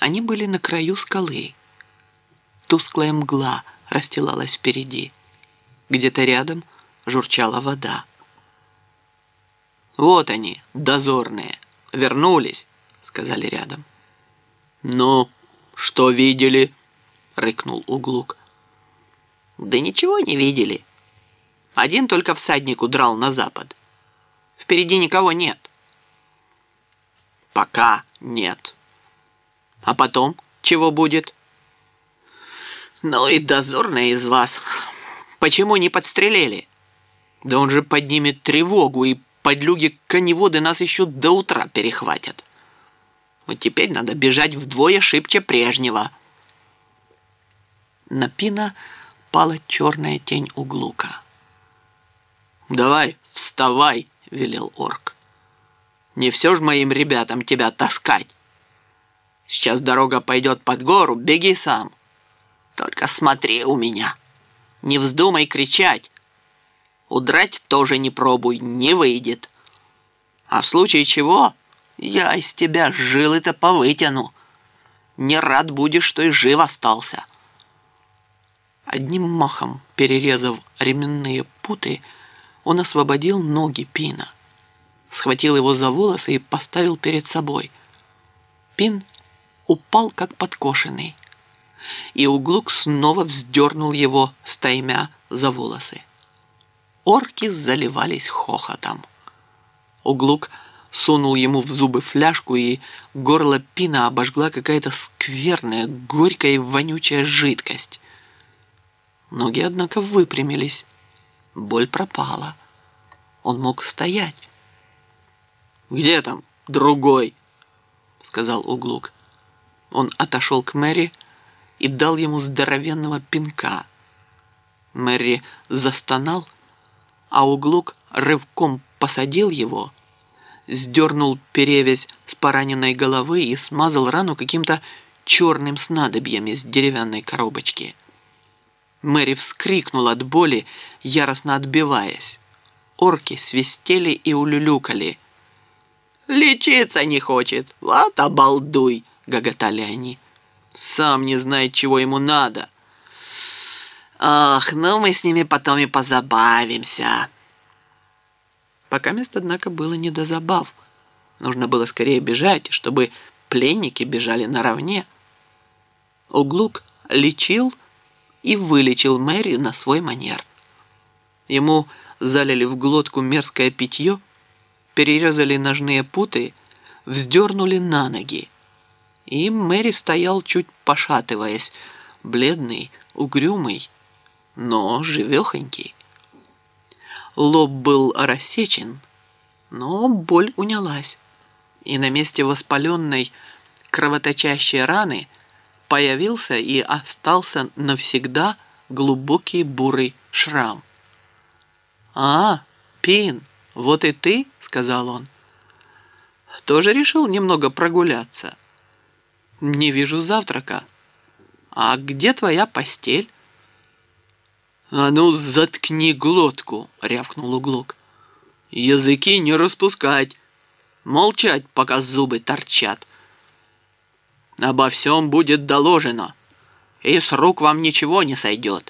Они были на краю скалы. Тусклая мгла расстилалась впереди. Где-то рядом журчала вода. «Вот они, дозорные, вернулись», — сказали рядом. «Ну, что видели?» — рыкнул Углук. «Да ничего не видели. Один только всадник удрал на запад. Впереди никого нет». «Пока нет. А потом чего будет?» «Ну и дозорные из вас. Почему не подстрелили? Да он же поднимет тревогу, и подлюги-коневоды нас еще до утра перехватят. Вот теперь надо бежать вдвое шибче прежнего». На Пина пала черная тень Углука. «Давай, вставай», — велел орк. «Не все ж моим ребятам тебя таскать. Сейчас дорога пойдет под гору, беги сам. Только смотри у меня. Не вздумай кричать. Удрать тоже не пробуй, не выйдет. А в случае чего я из тебя жилы-то повытяну. Не рад будешь, что и жив остался». Одним махом, перерезав ременные путы, он освободил ноги Пина, схватил его за волосы и поставил перед собой. Пин упал, как подкошенный, и Углук снова вздернул его стаймя за волосы. Орки заливались хохотом. Углук сунул ему в зубы фляжку, и горло Пина обожгла какая-то скверная, горькая и вонючая жидкость. Ноги, однако, выпрямились. Боль пропала. Он мог стоять. «Где там другой?» — сказал Углук. Он отошел к Мэри и дал ему здоровенного пинка. Мэри застонал, а Углук рывком посадил его, сдернул перевязь с пораненной головы и смазал рану каким-то черным снадобьем из деревянной коробочки. Мэри вскрикнула от боли, яростно отбиваясь. Орки свистели и улюлюкали. «Лечиться не хочет! Вот обалдуй!» — гоготали они. «Сам не знает, чего ему надо!» «Ах, ну мы с ними потом и позабавимся!» Пока мест, однако, было не до забав. Нужно было скорее бежать, чтобы пленники бежали наравне. Углук лечил и вылечил Мэри на свой манер. Ему залили в глотку мерзкое питье, перерезали ножные путы, вздернули на ноги. И Мэри стоял, чуть пошатываясь, бледный, угрюмый, но живехонький. Лоб был рассечен, но боль унялась, и на месте воспаленной, кровоточащей раны появился и остался навсегда глубокий бурый шрам. «А, Пин, вот и ты?» — сказал он. «Тоже решил немного прогуляться? Не вижу завтрака. А где твоя постель?» «А ну, заткни глотку!» — рявкнул Углук. «Языки не распускать! Молчать, пока зубы торчат! Обо всем будет доложено, и с рук вам ничего не сойдет.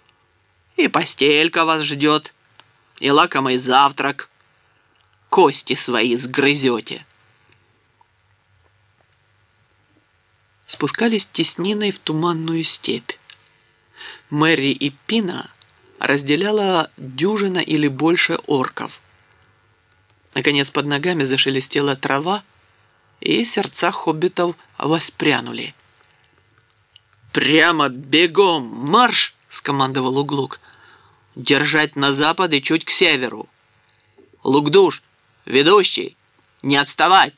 И постелька вас ждет, и лакомый завтрак. Кости свои сгрызете». Спускались тесниной в туманную степь. Мэри и Пина разделяла дюжина или больше орков. Наконец под ногами зашелестела трава, и сердца хоббитов воспрянули. «Прямо бегом марш!» — скомандовал Углук. «Держать на запад и чуть к северу. Лукдуш, ведущий, не отставать!»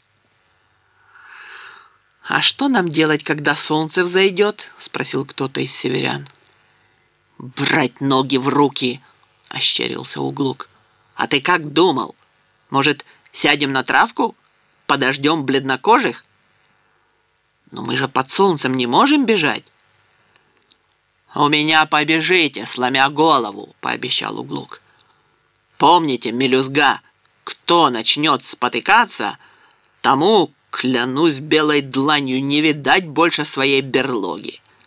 «А что нам делать, когда солнце взойдет?» — спросил кто-то из северян. «Брать ноги в руки!» — ощерился Углук. «А ты как думал? Может, сядем на травку? Подождем бледнокожих? Но мы же под солнцем не можем бежать». «У меня побежите, сломя голову», — пообещал Углук. «Помните, мелюзга, кто начнет спотыкаться, тому Клянусь белой дланью, не видать больше своей берлоги.